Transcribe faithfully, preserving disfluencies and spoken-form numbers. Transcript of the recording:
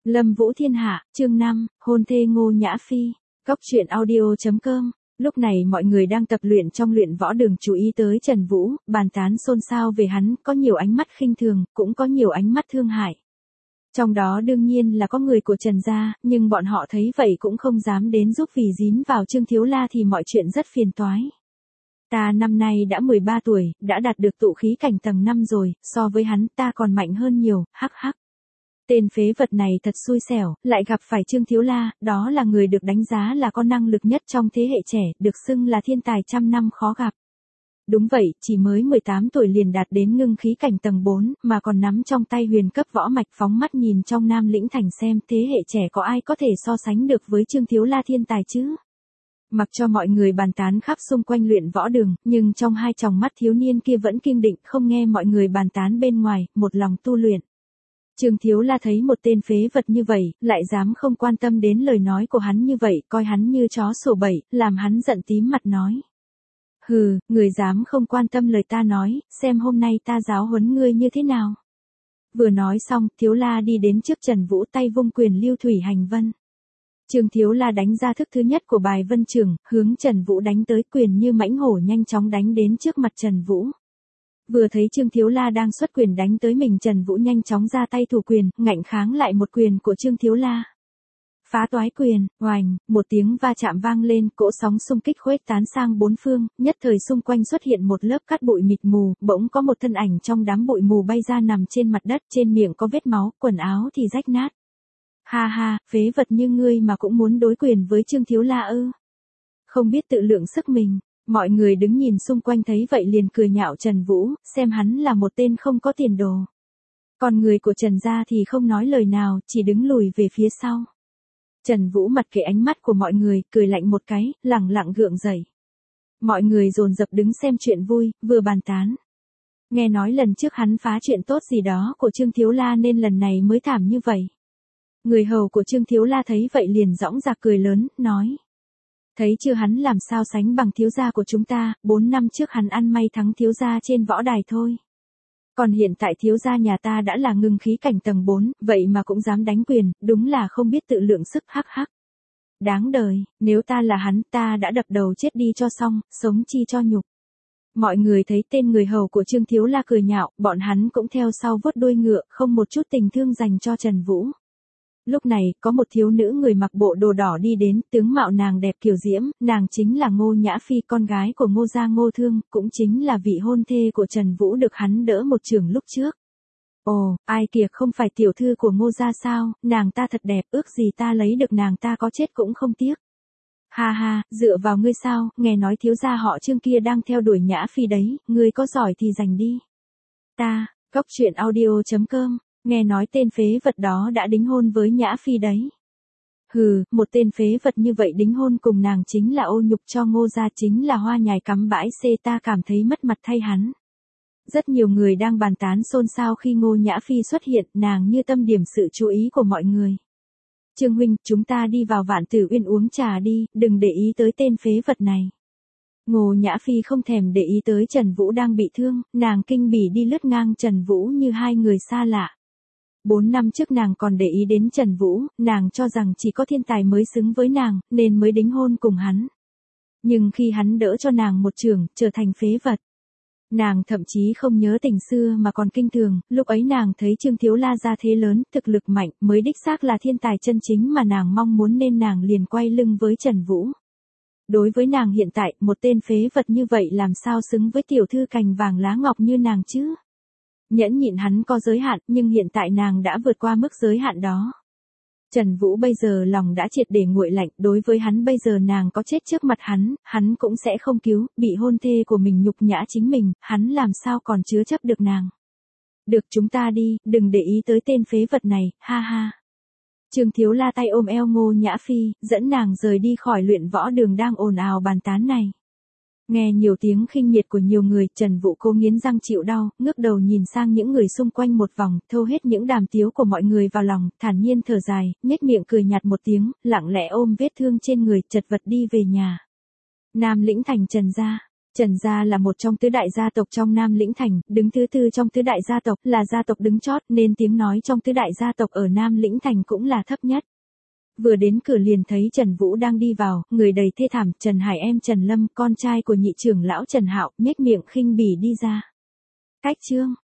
Lâm Vũ Thiên Hạ, chương năm, hôn thê Ngô Nhã Phi, Cóc truyện audio chấm com. Lúc này mọi người đang tập luyện trong luyện võ đường chú ý tới Trần Vũ, bàn tán xôn xao về hắn, có nhiều ánh mắt khinh thường, cũng có nhiều ánh mắt thương hại. Trong đó đương nhiên là có người của Trần gia, nhưng bọn họ thấy vậy cũng không dám đến giúp vì dính vào Trương Thiếu La thì mọi chuyện rất phiền toái. Ta năm nay đã mười ba tuổi, đã đạt được tụ khí cảnh tầng năm rồi, so với hắn ta còn mạnh hơn nhiều, hắc hắc. Tên phế vật này thật xui xẻo, lại gặp phải Trương Thiếu La, đó là người được đánh giá là có năng lực nhất trong thế hệ trẻ, được xưng là thiên tài trăm năm khó gặp. Đúng vậy, chỉ mới mười tám tuổi liền đạt đến ngưng khí cảnh tầng bốn, mà còn nắm trong tay huyền cấp võ mạch, phóng mắt nhìn trong Nam Lĩnh Thành xem thế hệ trẻ có ai có thể so sánh được với Trương Thiếu La thiên tài chứ. Mặc cho mọi người bàn tán khắp xung quanh luyện võ đường, nhưng trong hai tròng mắt thiếu niên kia vẫn kiên định không nghe mọi người bàn tán bên ngoài, một lòng tu luyện. Trương Thiếu La thấy một tên phế vật như vậy, lại dám không quan tâm đến lời nói của hắn như vậy, coi hắn như chó sổ bẩy, làm hắn giận tím mặt nói. Hừ, người dám không quan tâm lời ta nói, xem hôm nay ta giáo huấn ngươi như thế nào. Vừa nói xong, Thiếu La đi đến trước Trần Vũ, tay vung quyền lưu thủy hành vân. Trương Thiếu La đánh ra thức thứ nhất của bài vân trường, hướng Trần Vũ đánh tới, quyền như mãnh hổ nhanh chóng đánh đến trước mặt Trần Vũ. Vừa thấy Trương Thiếu La đang xuất quyền đánh tới mình, Trần Vũ nhanh chóng ra tay thủ quyền, ngạnh kháng lại một quyền của Trương Thiếu La. Phá toái quyền, oành, một tiếng va chạm vang lên, cỗ sóng xung kích khuếch tán sang bốn phương, nhất thời xung quanh xuất hiện một lớp cát bụi mịt mù, bỗng có một thân ảnh trong đám bụi mù bay ra nằm trên mặt đất, trên miệng có vết máu, quần áo thì rách nát. Ha ha, phế vật như ngươi mà cũng muốn đối quyền với Trương Thiếu La ư? Không biết tự lượng sức mình. Mọi người đứng nhìn xung quanh thấy vậy liền cười nhạo Trần Vũ, xem hắn là một tên không có tiền đồ. Còn người của Trần gia thì không nói lời nào, chỉ đứng lùi về phía sau. Trần Vũ mặc kệ ánh mắt của mọi người, cười lạnh một cái, lẳng lặng gượng dậy. Mọi người dồn dập đứng xem chuyện vui, vừa bàn tán. Nghe nói lần trước hắn phá chuyện tốt gì đó của Trương Thiếu La nên lần này mới thảm như vậy. Người hầu của Trương Thiếu La thấy vậy liền dõng dạc cười lớn, nói. Thấy chưa, hắn làm sao sánh bằng thiếu gia của chúng ta, bốn năm trước hắn ăn may thắng thiếu gia trên võ đài thôi. Còn hiện tại thiếu gia nhà ta đã là ngưng khí cảnh tầng bốn, vậy mà cũng dám đánh quyền, đúng là không biết tự lượng sức, hắc hắc. Đáng đời, nếu ta là hắn ta đã đập đầu chết đi cho xong, sống chi cho nhục. Mọi người thấy tên người hầu của Trương Thiếu La cười nhạo, bọn hắn cũng theo sau vuốt đuôi ngựa, không một chút tình thương dành cho Trần Vũ. Lúc này, có một thiếu nữ người mặc bộ đồ đỏ đi đến, tướng mạo nàng đẹp kiều diễm, nàng chính là Ngô Nhã Phi, con gái của Ngô gia Ngô Thương, cũng chính là vị hôn thê của Trần Vũ được hắn đỡ một chưởng lúc trước. Ồ, ai kìa, không phải tiểu thư của Ngô gia sao, nàng ta thật đẹp, ước gì ta lấy được nàng ta có chết cũng không tiếc. Ha ha, dựa vào ngươi sao, nghe nói thiếu gia họ Trương kia đang theo đuổi Nhã Phi đấy, ngươi có giỏi thì giành đi. Ta, Cóc truyện audio chấm com. Nghe nói tên phế vật đó đã đính hôn với Nhã Phi đấy. Hừ, một tên phế vật như vậy đính hôn cùng nàng chính là ô nhục cho Ngô gia, chính là hoa nhài cắm bãi xê, ta cảm thấy mất mặt thay hắn. Rất nhiều người đang bàn tán xôn xao khi Ngô Nhã Phi xuất hiện, nàng như tâm điểm sự chú ý của mọi người. Trương huynh, chúng ta đi vào Vạn Tử Uyên uống trà đi, đừng để ý tới tên phế vật này. Ngô Nhã Phi không thèm để ý tới Trần Vũ đang bị thương, nàng kinh bỉ đi lướt ngang Trần Vũ như hai người xa lạ. Bốn năm trước nàng còn để ý đến Trần Vũ, nàng cho rằng chỉ có thiên tài mới xứng với nàng, nên mới đính hôn cùng hắn. Nhưng khi hắn đỡ cho nàng một chưởng, trở thành phế vật. Nàng thậm chí không nhớ tình xưa mà còn kinh thường, lúc ấy nàng thấy Trương Thiếu La ra thế lớn, thực lực mạnh, mới đích xác là thiên tài chân chính mà nàng mong muốn nên nàng liền quay lưng với Trần Vũ. Đối với nàng hiện tại, một tên phế vật như vậy làm sao xứng với tiểu thư cành vàng lá ngọc như nàng chứ? Nhẫn nhịn hắn có giới hạn, nhưng hiện tại nàng đã vượt qua mức giới hạn đó. Trần Vũ bây giờ lòng đã triệt để nguội lạnh, đối với hắn bây giờ nàng có chết trước mặt hắn, hắn cũng sẽ không cứu, bị hôn thê của mình nhục nhã chính mình, hắn làm sao còn chứa chấp được nàng. Được, chúng ta đi, đừng để ý tới tên phế vật này, ha ha. Trương Thiếu La tay ôm eo Ngô Nhã Phi, dẫn nàng rời đi khỏi luyện võ đường đang ồn ào bàn tán này. Nghe nhiều tiếng khinh miệt của nhiều người, Trần Vũ cố nghiến răng chịu đau, ngước đầu nhìn sang những người xung quanh một vòng, thâu hết những đàm tiếu của mọi người vào lòng, thản nhiên thở dài, nhếch miệng cười nhạt một tiếng, lặng lẽ ôm vết thương trên người, chật vật đi về nhà. Nam Lĩnh Thành Trần gia. Trần gia là một trong tứ đại gia tộc trong Nam Lĩnh Thành, đứng thứ tư trong tứ đại gia tộc, là gia tộc đứng chót nên tiếng nói trong tứ đại gia tộc ở Nam Lĩnh Thành cũng là thấp nhất. Vừa đến cửa liền thấy Trần Vũ đang đi vào, người đầy thê thảm, Trần Hải em Trần Lâm, con trai của nhị trưởng lão Trần Hạo, nhếch miệng khinh bỉ đi ra. Cách Trương,